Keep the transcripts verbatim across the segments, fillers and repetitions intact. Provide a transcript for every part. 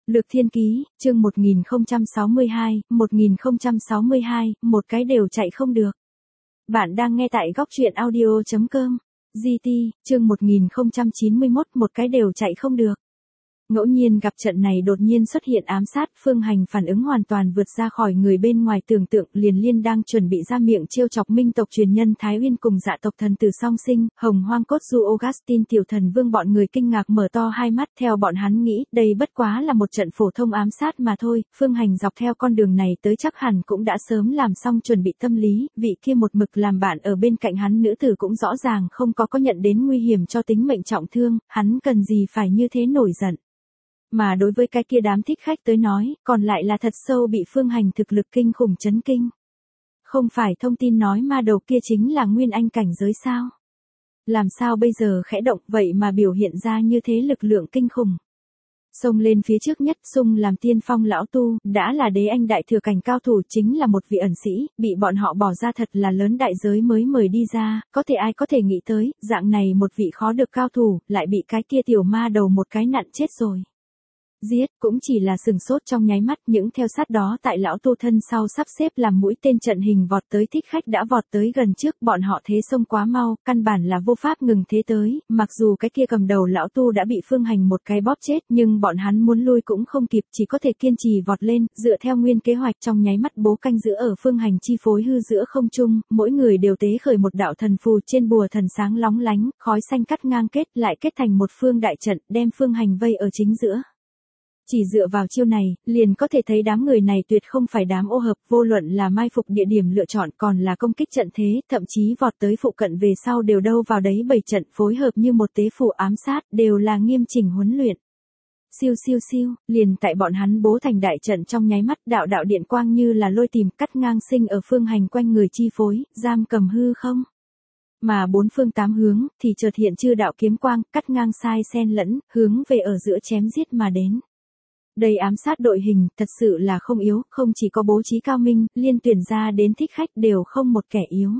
Lược Thiên Ký, chương một nghìn không trăm sáu mươi hai, một nghìn không trăm sáu mươi hai, một cái đều chạy không được. Bạn đang nghe tại góc truyện audio chấm com. giê tê, chương một nghìn không trăm chín mươi mốt, một cái đều chạy không được. Ngẫu nhiên gặp trận này đột nhiên xuất hiện ám sát, Phương Hành phản ứng hoàn toàn vượt ra khỏi người bên ngoài tưởng tượng, liền liên đang chuẩn bị ra miệng trêu chọc Minh tộc truyền nhân Thái Uyên cùng Dạ tộc thần tử song sinh, Hồng Hoang Cốt Du Augustin tiểu thần vương bọn người kinh ngạc mở to hai mắt, theo bọn hắn nghĩ, đây bất quá là một trận phổ thông ám sát mà thôi, Phương Hành dọc theo con đường này tới chắc hẳn cũng đã sớm làm xong chuẩn bị tâm lý, vị kia một mực làm bạn ở bên cạnh hắn nữ tử cũng rõ ràng không có có nhận đến nguy hiểm cho tính mệnh trọng thương, hắn cần gì phải như thế nổi giận. Mà đối với cái kia đám thích khách tới nói, còn lại là thật sâu bị Phương Hành thực lực kinh khủng chấn kinh. Không phải thông tin nói ma đầu kia chính là nguyên anh cảnh giới sao? Làm sao bây giờ khẽ động vậy mà biểu hiện ra như thế lực lượng kinh khủng? Xông lên phía trước nhất xung làm tiên phong lão tu, đã là đế anh đại thừa cảnh cao thủ, chính là một vị ẩn sĩ, bị bọn họ bỏ ra thật là lớn đại giới mới mời đi ra, có thể ai có thể nghĩ tới, dạng này một vị khó được cao thủ, lại bị cái kia tiểu ma đầu một cái nặn chết rồi. Giết, cũng chỉ là sừng sốt trong nháy mắt, những theo sát đó tại lão tu thân sau sắp xếp làm mũi tên trận hình vọt tới thích khách đã vọt tới gần trước, bọn họ thế xông quá mau, căn bản là vô pháp ngừng thế tới, mặc dù cái kia cầm đầu lão tu đã bị Phương Hành một cái bóp chết, nhưng bọn hắn muốn lui cũng không kịp, chỉ có thể kiên trì vọt lên, dựa theo nguyên kế hoạch trong nháy mắt bố canh giữ ở Phương Hành chi phối hư giữa không trung, mỗi người đều tế khởi một đạo thần phù trên bùa thần sáng lóng lánh, khói xanh cắt ngang kết lại kết thành một phương đại trận, đem Phương Hành vây ở chính giữa. Chỉ dựa vào chiêu này, liền có thể thấy đám người này tuyệt không phải đám ô hợp, vô luận là mai phục địa điểm lựa chọn còn là công kích trận thế, thậm chí vọt tới phụ cận về sau đều đâu vào đấy bảy trận phối hợp như một tế phù ám sát, đều là nghiêm chỉnh huấn luyện. Siêu siêu siêu, liền tại bọn hắn bố thành đại trận trong nháy mắt, đạo đạo điện quang như là lôi tìm cắt ngang sinh ở Phương Hành quanh người chi phối, giam cầm hư không. Mà bốn phương tám hướng, thì chợt hiện chư đạo kiếm quang, cắt ngang sai xen lẫn, hướng về ở giữa chém giết mà đến. Đây ám sát đội hình, thật sự là không yếu, không chỉ có bố trí cao minh, liên tuyển ra đến thích khách đều không một kẻ yếu.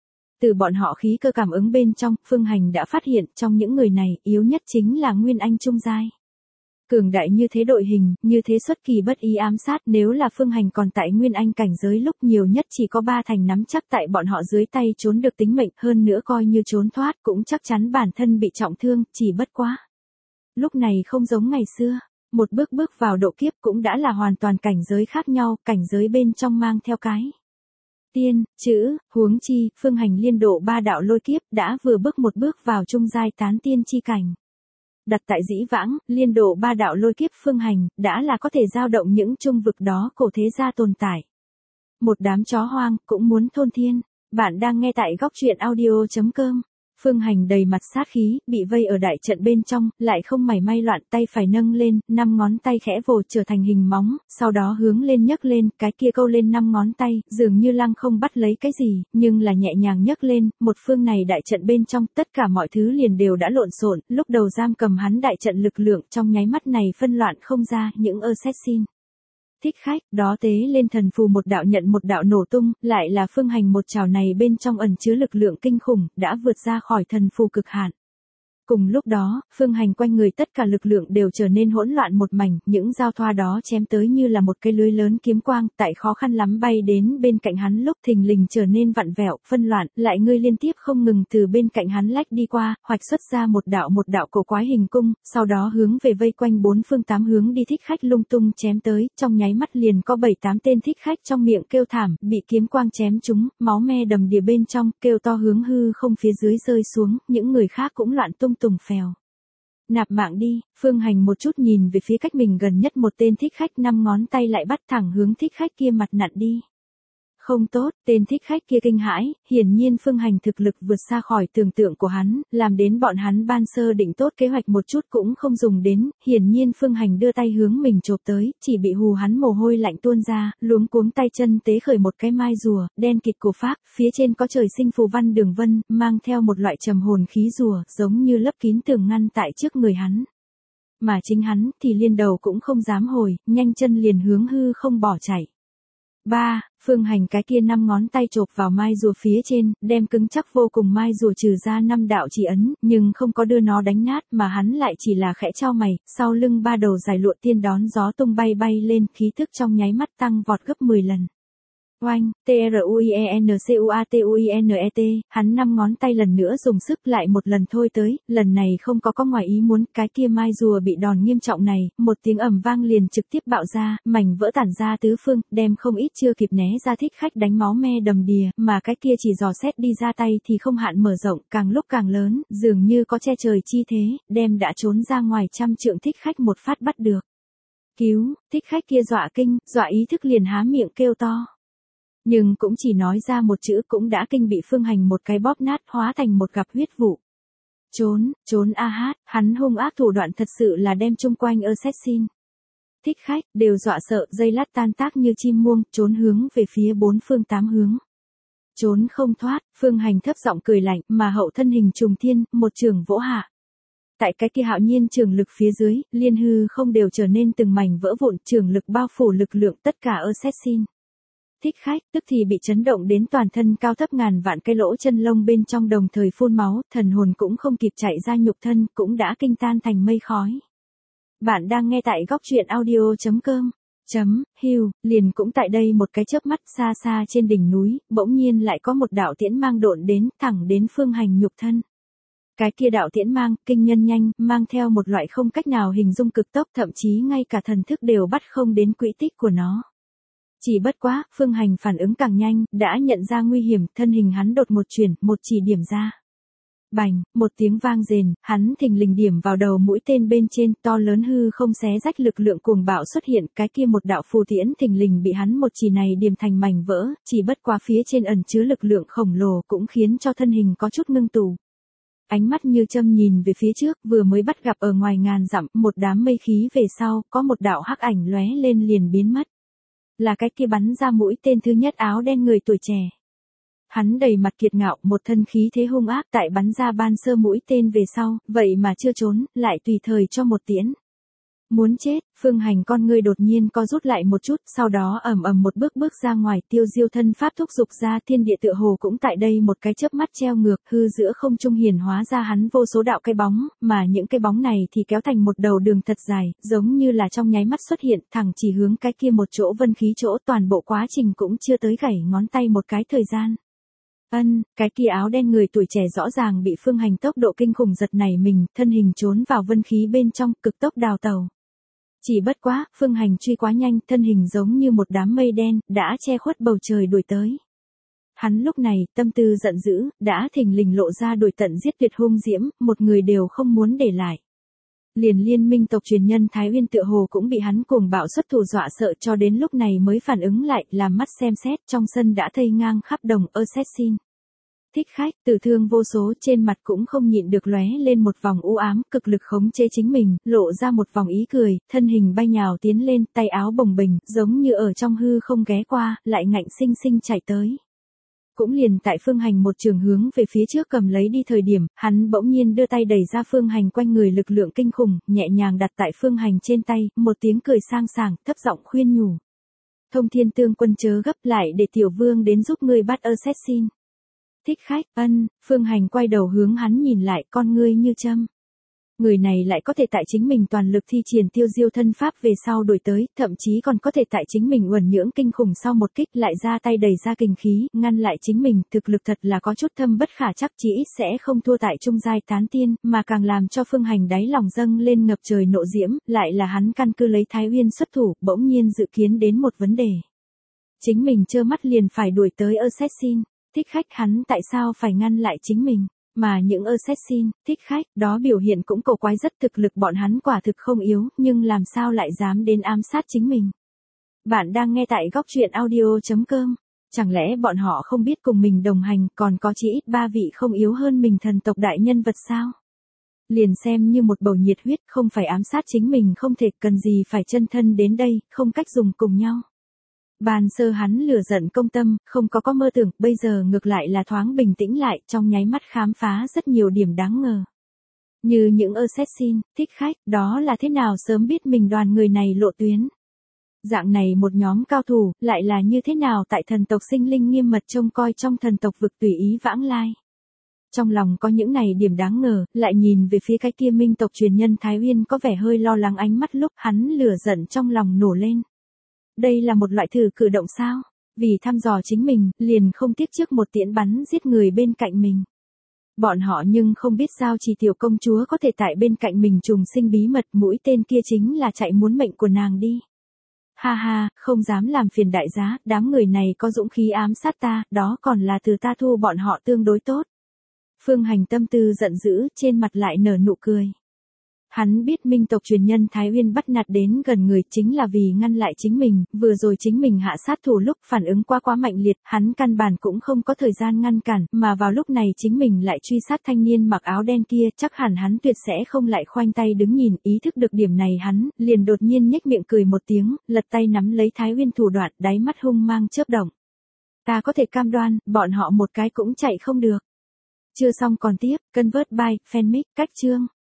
Từ bọn họ khí cơ cảm ứng bên trong, Phương Hành đã phát hiện, trong những người này, yếu nhất chính là Nguyên Anh trung giai. Cường đại như thế đội hình, như thế xuất kỳ bất ý ám sát, nếu là Phương Hành còn tại Nguyên Anh cảnh giới lúc nhiều nhất chỉ có ba thành nắm chắc tại bọn họ dưới tay trốn được tính mệnh, hơn nữa coi như trốn thoát cũng chắc chắn bản thân bị trọng thương, chỉ bất quá. Lúc này không giống ngày xưa. Một bước bước vào độ kiếp cũng đã là hoàn toàn cảnh giới khác nhau, cảnh giới bên trong mang theo cái. Tiên, chữ, huống chi, Phương Hành liên độ ba đạo lôi kiếp đã vừa bước một bước vào trung giai tán tiên chi cảnh. Đặt tại dĩ vãng, liên độ ba đạo lôi kiếp Phương Hành, đã là có thể dao động những trung vực đó cổ thế gia tồn tại. Một đám chó hoang, cũng muốn thôn thiên. Bạn đang nghe tại góc truyện audio chấm com. Phương Hành đầy mặt sát khí, bị vây ở đại trận bên trong, lại không mảy may loạn, tay phải nâng lên, năm ngón tay khẽ vồ trở thành hình móng, sau đó hướng lên nhấc lên, cái kia câu lên năm ngón tay, dường như lăng không bắt lấy cái gì, nhưng là nhẹ nhàng nhấc lên, một phương này đại trận bên trong, tất cả mọi thứ liền đều đã lộn xộn, lúc đầu giam cầm hắn đại trận lực lượng trong nháy mắt này phân loạn không ra, những assassin. Thích khách, đó tế lên thần phù một đạo nhận một đạo nổ tung, lại là Phương Hành một trào này bên trong ẩn chứa lực lượng kinh khủng, đã vượt ra khỏi thần phù cực hạn. Cùng lúc đó, Phương Hành quanh người tất cả lực lượng đều trở nên hỗn loạn một mảnh, những giao thoa đó chém tới như là một cái lưới lớn kiếm quang, tại khó khăn lắm bay đến bên cạnh hắn lúc thình lình trở nên vặn vẹo, phân loạn, lại ngươi liên tiếp không ngừng từ bên cạnh hắn lách đi qua, hoạch xuất ra một đạo một đạo cổ quái hình cung, sau đó hướng về vây quanh bốn phương tám hướng đi thích khách lung tung chém tới, trong nháy mắt liền có bảy tám tên thích khách trong miệng kêu thảm, bị kiếm quang chém trúng, máu me đầm đìa bên trong, kêu to hướng hư không phía dưới rơi xuống, những người khác cũng loạn tung tùng phèo. Nạp mạng đi, Phương Hành một chút nhìn về phía cách mình gần nhất một tên thích khách, năm ngón tay lại bắt thẳng hướng thích khách kia mặt nặn đi. Không tốt, tên thích khách kia kinh hãi, hiển nhiên Phương Hành thực lực vượt xa khỏi tưởng tượng của hắn, làm đến bọn hắn ban sơ định tốt kế hoạch một chút cũng không dùng đến, hiển nhiên Phương Hành đưa tay hướng mình chộp tới, chỉ bị hù hắn mồ hôi lạnh tuôn ra, luống cuống tay chân tế khởi một cái mai rùa, đen kịt cổ phác, phía trên có trời sinh phù văn đường vân, mang theo một loại trầm hồn khí rùa, giống như lấp kín tường ngăn tại trước người hắn. Mà chính hắn thì liên đầu cũng không dám hồi, nhanh chân liền hướng hư không bỏ chạy. ba. Phương Hành cái kia năm ngón tay chộp vào mai rùa phía trên, đem cứng chắc vô cùng mai rùa trừ ra năm đạo chỉ ấn, nhưng không có đưa nó đánh nát mà hắn lại chỉ là khẽ chau mày, sau lưng ba đầu dài lụa tiên đón gió tung bay bay lên, khí thức trong nháy mắt tăng vọt gấp mười lần. Oanh, T R U I E N C U A T U I N E T, hắn năm ngón tay lần nữa dùng sức lại một lần thôi tới, lần này không có có ngoài ý muốn, cái kia mai rùa bị đòn nghiêm trọng này, một tiếng ầm vang liền trực tiếp bạo ra, mảnh vỡ tản ra tứ phương, đem không ít chưa kịp né ra thích khách đánh máu me đầm đìa, mà cái kia chỉ dò xét đi ra tay thì không hạn mở rộng, càng lúc càng lớn, dường như có che trời chi thế, đem đã trốn ra ngoài trăm trượng thích khách một phát bắt được. Cứu, thích khách kia dọa kinh, dọa ý thức liền há miệng kêu to. Nhưng cũng chỉ nói ra một chữ cũng đã kinh bị Phương Hành một cái bóp nát hóa thành một gặp huyết vụ. Trốn, trốn a hát, hắn hung ác thủ đoạn thật sự là đem chung quanh assassin. Thích khách, đều dọa sợ, dây lát tan tác như chim muông, trốn hướng về phía bốn phương tám hướng. Trốn không thoát, Phương Hành thấp giọng cười lạnh, mà hậu thân hình trùng thiên, một trường vỗ hạ. Tại cái kia hạo nhiên trường lực phía dưới, liên hư không đều trở nên từng mảnh vỡ vụn, trường lực bao phủ lực lượng tất cả assassin. Thích khách, tức thì bị chấn động đến toàn thân cao thấp ngàn vạn cái lỗ chân lông bên trong đồng thời phun máu, thần hồn cũng không kịp chạy ra nhục thân, cũng đã kinh tan thành mây khói. Bạn đang nghe tại góc truyện audio chấm com. Chấm, hiu, liền cũng tại đây một cái chớp mắt xa xa trên đỉnh núi, bỗng nhiên lại có một đạo tiễn mang độn đến, thẳng đến Phương Hành nhục thân. Cái kia đạo tiễn mang, kinh nhân nhanh, mang theo một loại không cách nào hình dung cực tốc, thậm chí ngay cả thần thức đều bắt không đến quỹ tích của nó. Chỉ bất quá, Phương Hành phản ứng càng nhanh, đã nhận ra nguy hiểm, thân hình hắn đột một chuyển, một chỉ điểm ra. Bành, một tiếng vang rền, hắn thình lình điểm vào đầu mũi tên bên trên, to lớn hư không xé rách lực lượng cuồng bạo xuất hiện, cái kia một đạo phù tiễn thình lình bị hắn một chỉ này điểm thành mảnh vỡ, chỉ bất quá phía trên ẩn chứa lực lượng khổng lồ cũng khiến cho thân hình có chút ngưng tụ. Ánh mắt như châm nhìn về phía trước, vừa mới bắt gặp ở ngoài ngàn dặm, một đám mây khí về sau, có một đạo hắc ảnh lóe lên liền biến mất. Là cái kia bắn ra mũi tên thứ nhất áo đen người tuổi trẻ. Hắn đầy mặt kiệt ngạo, một thân khí thế hung ác tại bắn ra ban sơ mũi tên về sau, vậy mà chưa trốn, lại tùy thời cho một tiễn. Muốn chết, Phương Hành con ngươi đột nhiên co rút lại một chút, sau đó ầm ầm một bước bước ra ngoài, tiêu diêu thân pháp thúc dục ra, thiên địa tựa hồ cũng tại đây một cái chớp mắt treo ngược, hư giữa không trung hiển hóa ra hắn vô số đạo cái bóng, mà những cái bóng này thì kéo thành một đầu đường thật dài, giống như là trong nháy mắt xuất hiện, thẳng chỉ hướng cái kia một chỗ vân khí chỗ, toàn bộ quá trình cũng chưa tới gảy ngón tay một cái thời gian. Ân, cái kia áo đen người tuổi trẻ rõ ràng bị Phương Hành tốc độ kinh khủng giật nảy mình, thân hình trốn vào vân khí bên trong, cực tốc đào tàu. Chỉ bất quá, Phương Hành truy quá nhanh, thân hình giống như một đám mây đen, đã che khuất bầu trời đuổi tới. Hắn lúc này, tâm tư giận dữ, đã thình lình lộ ra đuổi tận giết tuyệt hung diễm, một người đều không muốn để lại. Liền liên minh tộc truyền nhân Thái Uyên tựa hồ cũng bị hắn cuồng bạo xuất thủ dọa sợ cho đến lúc này mới phản ứng lại, làm mắt xem xét, trong sân đã thây ngang khắp đồng assassin. Thích khách, tử thương vô số, trên mặt cũng không nhịn được lóe lên một vòng u ám, cực lực khống chế chính mình, lộ ra một vòng ý cười, thân hình bay nhào tiến lên, tay áo bồng bềnh, giống như ở trong hư không ghé qua, lại ngạnh sinh sinh chạy tới. Cũng liền tại Phương Hành một trường hướng về phía trước cầm lấy đi thời điểm, hắn bỗng nhiên đưa tay đẩy ra Phương Hành quanh người lực lượng kinh khủng, nhẹ nhàng đặt tại Phương Hành trên tay, một tiếng cười sang sảng, thấp giọng khuyên nhủ. Thông Thiên Tương Quân chớ gấp lại để tiểu vương đến giúp ngươi bắt assassin. Thích khách, ân, Phương Hành quay đầu hướng hắn nhìn lại, con ngươi như châm. Người này lại có thể tại chính mình toàn lực thi triển tiêu diêu thân pháp về sau đuổi tới, thậm chí còn có thể tại chính mình uẩn nhưỡng kinh khủng sau một kích lại ra tay đẩy ra kình khí, ngăn lại chính mình, thực lực thật là có chút thâm bất khả chắc, chỉ ít sẽ không thua tại trung giai tán tiên, mà càng làm cho Phương Hành đáy lòng dâng lên ngập trời nộ diễm, lại là hắn căn cứ lấy Thái Uyên xuất thủ, bỗng nhiên dự kiến đến một vấn đề. Chính mình trơ mắt liền phải đuổi tới assassin. Thích khách hắn tại sao phải ngăn lại chính mình, mà những assassin, thích khách, đó biểu hiện cũng cổ quái rất thực lực bọn hắn quả thực không yếu, nhưng làm sao lại dám đến ám sát chính mình. Bạn đang nghe tại góc truyện audio chấm com, chẳng lẽ bọn họ không biết cùng mình đồng hành còn có chỉ ít ba vị không yếu hơn mình thần tộc đại nhân vật sao? Liền xem như một bầu nhiệt huyết không phải ám sát chính mình không thể cần gì phải chân thân đến đây, không cách dùng cùng nhau. Ban sơ hắn lửa giận công tâm, không có có mơ tưởng, bây giờ ngược lại là thoáng bình tĩnh lại, trong nháy mắt khám phá rất nhiều điểm đáng ngờ. Như những assassin, thích khách, đó là thế nào sớm biết mình đoàn người này lộ tuyến. Dạng này một nhóm cao thủ, lại là như thế nào tại thần tộc sinh linh nghiêm mật trông coi trong thần tộc vực tùy ý vãng lai. Trong lòng có những này điểm đáng ngờ, lại nhìn về phía cái kia minh tộc truyền nhân Thái Uyên có vẻ hơi lo lắng ánh mắt lúc hắn lửa giận trong lòng nổ lên. Đây là một loại thử cử động sao? Vì thăm dò chính mình, liền không tiếc trước một tiễn bắn giết người bên cạnh mình. Bọn họ nhưng không biết sao chỉ tiểu công chúa có thể tại bên cạnh mình trùng sinh bí mật, mũi tên kia chính là chạy muốn mệnh của nàng đi. Ha ha, không dám làm phiền đại giá, đám người này có dũng khí ám sát ta, đó còn là từ ta thu bọn họ tương đối tốt. Phương Hành tâm tư giận dữ, trên mặt lại nở nụ cười. Hắn biết minh tộc truyền nhân Thái Uyên bắt nạt đến gần người chính là vì ngăn lại chính mình, vừa rồi chính mình hạ sát thủ lúc phản ứng quá quá mạnh liệt, hắn căn bản cũng không có thời gian ngăn cản, mà vào lúc này chính mình lại truy sát thanh niên mặc áo đen kia, chắc hẳn hắn tuyệt sẽ không lại khoanh tay đứng nhìn, ý thức được điểm này hắn, liền đột nhiên nhếch miệng cười một tiếng, lật tay nắm lấy Thái Uyên thủ đoạn, đáy mắt hung mang chớp động. Ta có thể cam đoan, bọn họ một cái cũng chạy không được. Chưa xong còn tiếp, Convert by, Fanmic, cách chương.